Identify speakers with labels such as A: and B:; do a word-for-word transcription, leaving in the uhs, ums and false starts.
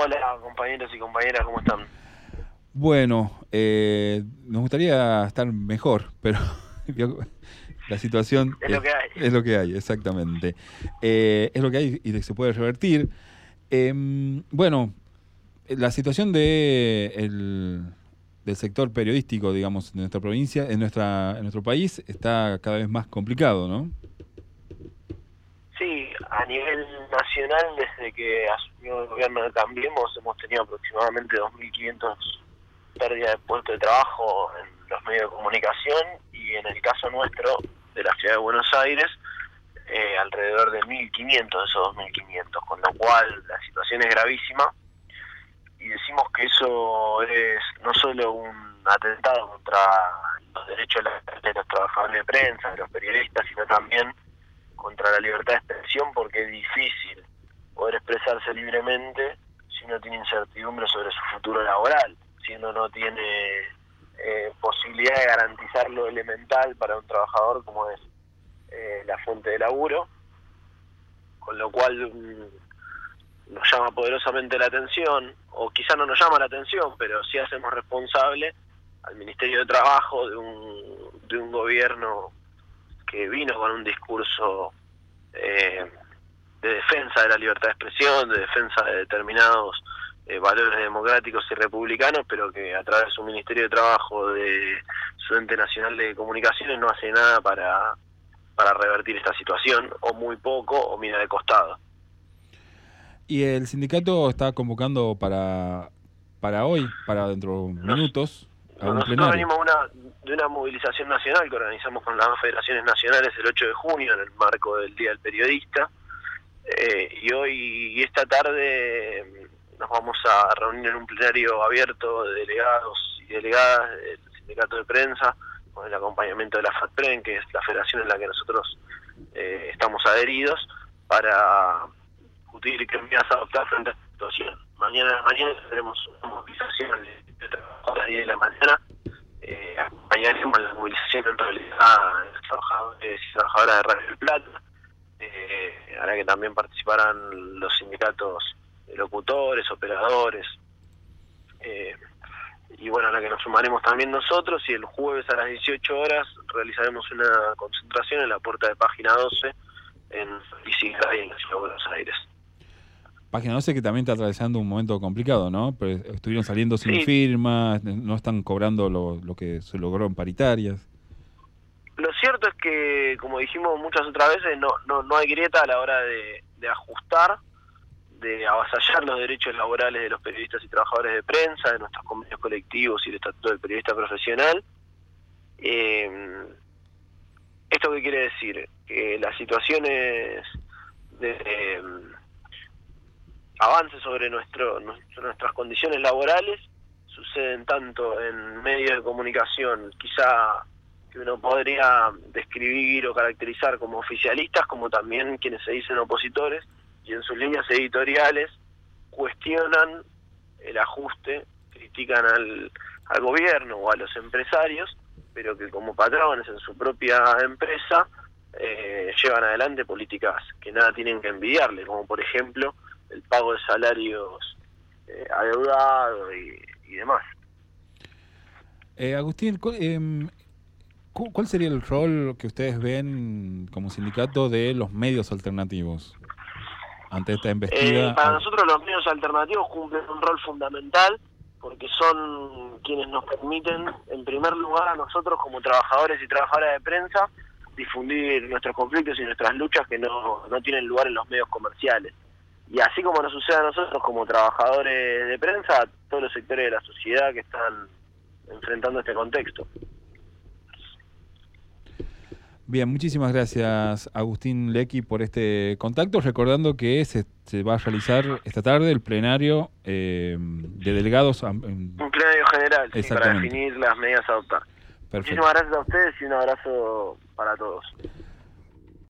A: Hola, compañeros y compañeras, ¿cómo están?
B: Bueno, eh, nos gustaría estar mejor, pero la situación
A: Es lo
B: es,
A: que hay.
B: es lo que hay, exactamente. Eh, es lo que hay y se puede revertir. Em, bueno, la situación de el- del sector periodístico, digamos, de nuestra provincia, en nuestra, en nuestro país, está cada vez más complicado, ¿no?
A: Sí, a nivel nacional, desde que asumió el gobierno de Cambiemos, hemos tenido aproximadamente dos mil quinientos pérdidas de puestos de trabajo en los medios de comunicación y en el caso nuestro, de la ciudad de Buenos Aires, eh, alrededor de mil quinientos de esos dos mil quinientos, con lo cual la situación es gravísima y decimos que eso es no solo un atentado contra los derechos de los trabajadores de prensa, de los periodistas, sino también contra la libertad de expresión, porque es difícil poder expresarse libremente si uno tiene incertidumbre sobre su futuro laboral, si uno no tiene eh, posibilidad de garantizar lo elemental para un trabajador como es eh, la fuente de laburo, con lo cual mm, nos llama poderosamente la atención, o quizá no nos llama la atención, pero sí hacemos responsable al Ministerio de Trabajo de un, de un gobierno que vino con un discurso eh, de defensa de la libertad de expresión, de defensa de determinados eh, valores democráticos y republicanos, pero que a través de su Ministerio de Trabajo, de su ente nacional de comunicaciones, no hace nada para, para revertir esta situación, o muy poco, o mira de costado.
B: Y el sindicato está convocando para, para hoy, para dentro de
A: Nos,
B: minutos, a un
A: nosotros
B: plenario.
A: venimos una, de una movilización nacional que organizamos con las dos federaciones nacionales el ocho de junio en el marco del Día del Periodista. Eh, y hoy y esta tarde nos vamos a reunir en un plenario abierto de delegados y delegadas del sindicato de prensa con el acompañamiento de la FATPREN, que es la federación en la que nosotros eh, estamos adheridos, para discutir qué medidas adoptar frente a esta situación. Mañana, mañana tendremos una movilización a las diez de la mañana. Eh, acompañaremos la movilización en realidad de los trabajadores y trabajadoras de Radio del Plata. Eh, hará que también participarán los sindicatos de locutores, operadores, eh, y bueno, a la que nos sumaremos también nosotros, y el jueves a las dieciocho horas realizaremos una concentración en la puerta de Página doce en Isidra y en la ciudad de Buenos Aires.
B: Página doce que también está atravesando un momento complicado, ¿no? Pero estuvieron saliendo sin
A: Sí,
B: firmas, no están cobrando lo, lo que se logró en paritarias.
A: lo cierto es que, como dijimos muchas otras veces, no, no, no hay grieta a la hora de, de ajustar, de avasallar los derechos laborales de los periodistas y trabajadores de prensa, de nuestros convenios colectivos y el estatuto del periodista profesional. Eh, ¿Esto qué quiere decir? Que las situaciones de eh, avance sobre nuestro, nuestro, nuestras condiciones laborales suceden tanto en medios de comunicación, quizá que uno podría describir o caracterizar como oficialistas, como también quienes se dicen opositores, y en sus líneas editoriales cuestionan el ajuste, critican al, al gobierno o a los empresarios, pero que como patrones en su propia empresa eh, llevan adelante políticas que nada tienen que envidiarle, como por ejemplo el pago de salarios eh, adeudados y, y demás.
B: Eh, Agustín, ¿cuál, eh, ¿cuál sería el rol que ustedes ven como sindicato de los medios alternativos ante esta
A: Eh,
B: embestida?
A: para nosotros los medios alternativos cumplen un rol fundamental porque son quienes nos permiten, en primer lugar a nosotros como trabajadores y trabajadoras de prensa, difundir nuestros conflictos y nuestras luchas que no, no tienen lugar en los medios comerciales. Y así como nos sucede a nosotros como trabajadores de prensa, a todos los sectores de la sociedad que están enfrentando este contexto.
B: Bien, muchísimas gracias Agustín Lecky por este contacto, recordando que se, se va a realizar esta tarde el plenario eh, de delegados.
A: Un plenario general, sí, para
B: Exactamente.
A: definir las medidas a adoptar.
B: Perfecto.
A: Muchísimas gracias a ustedes y un abrazo para todos.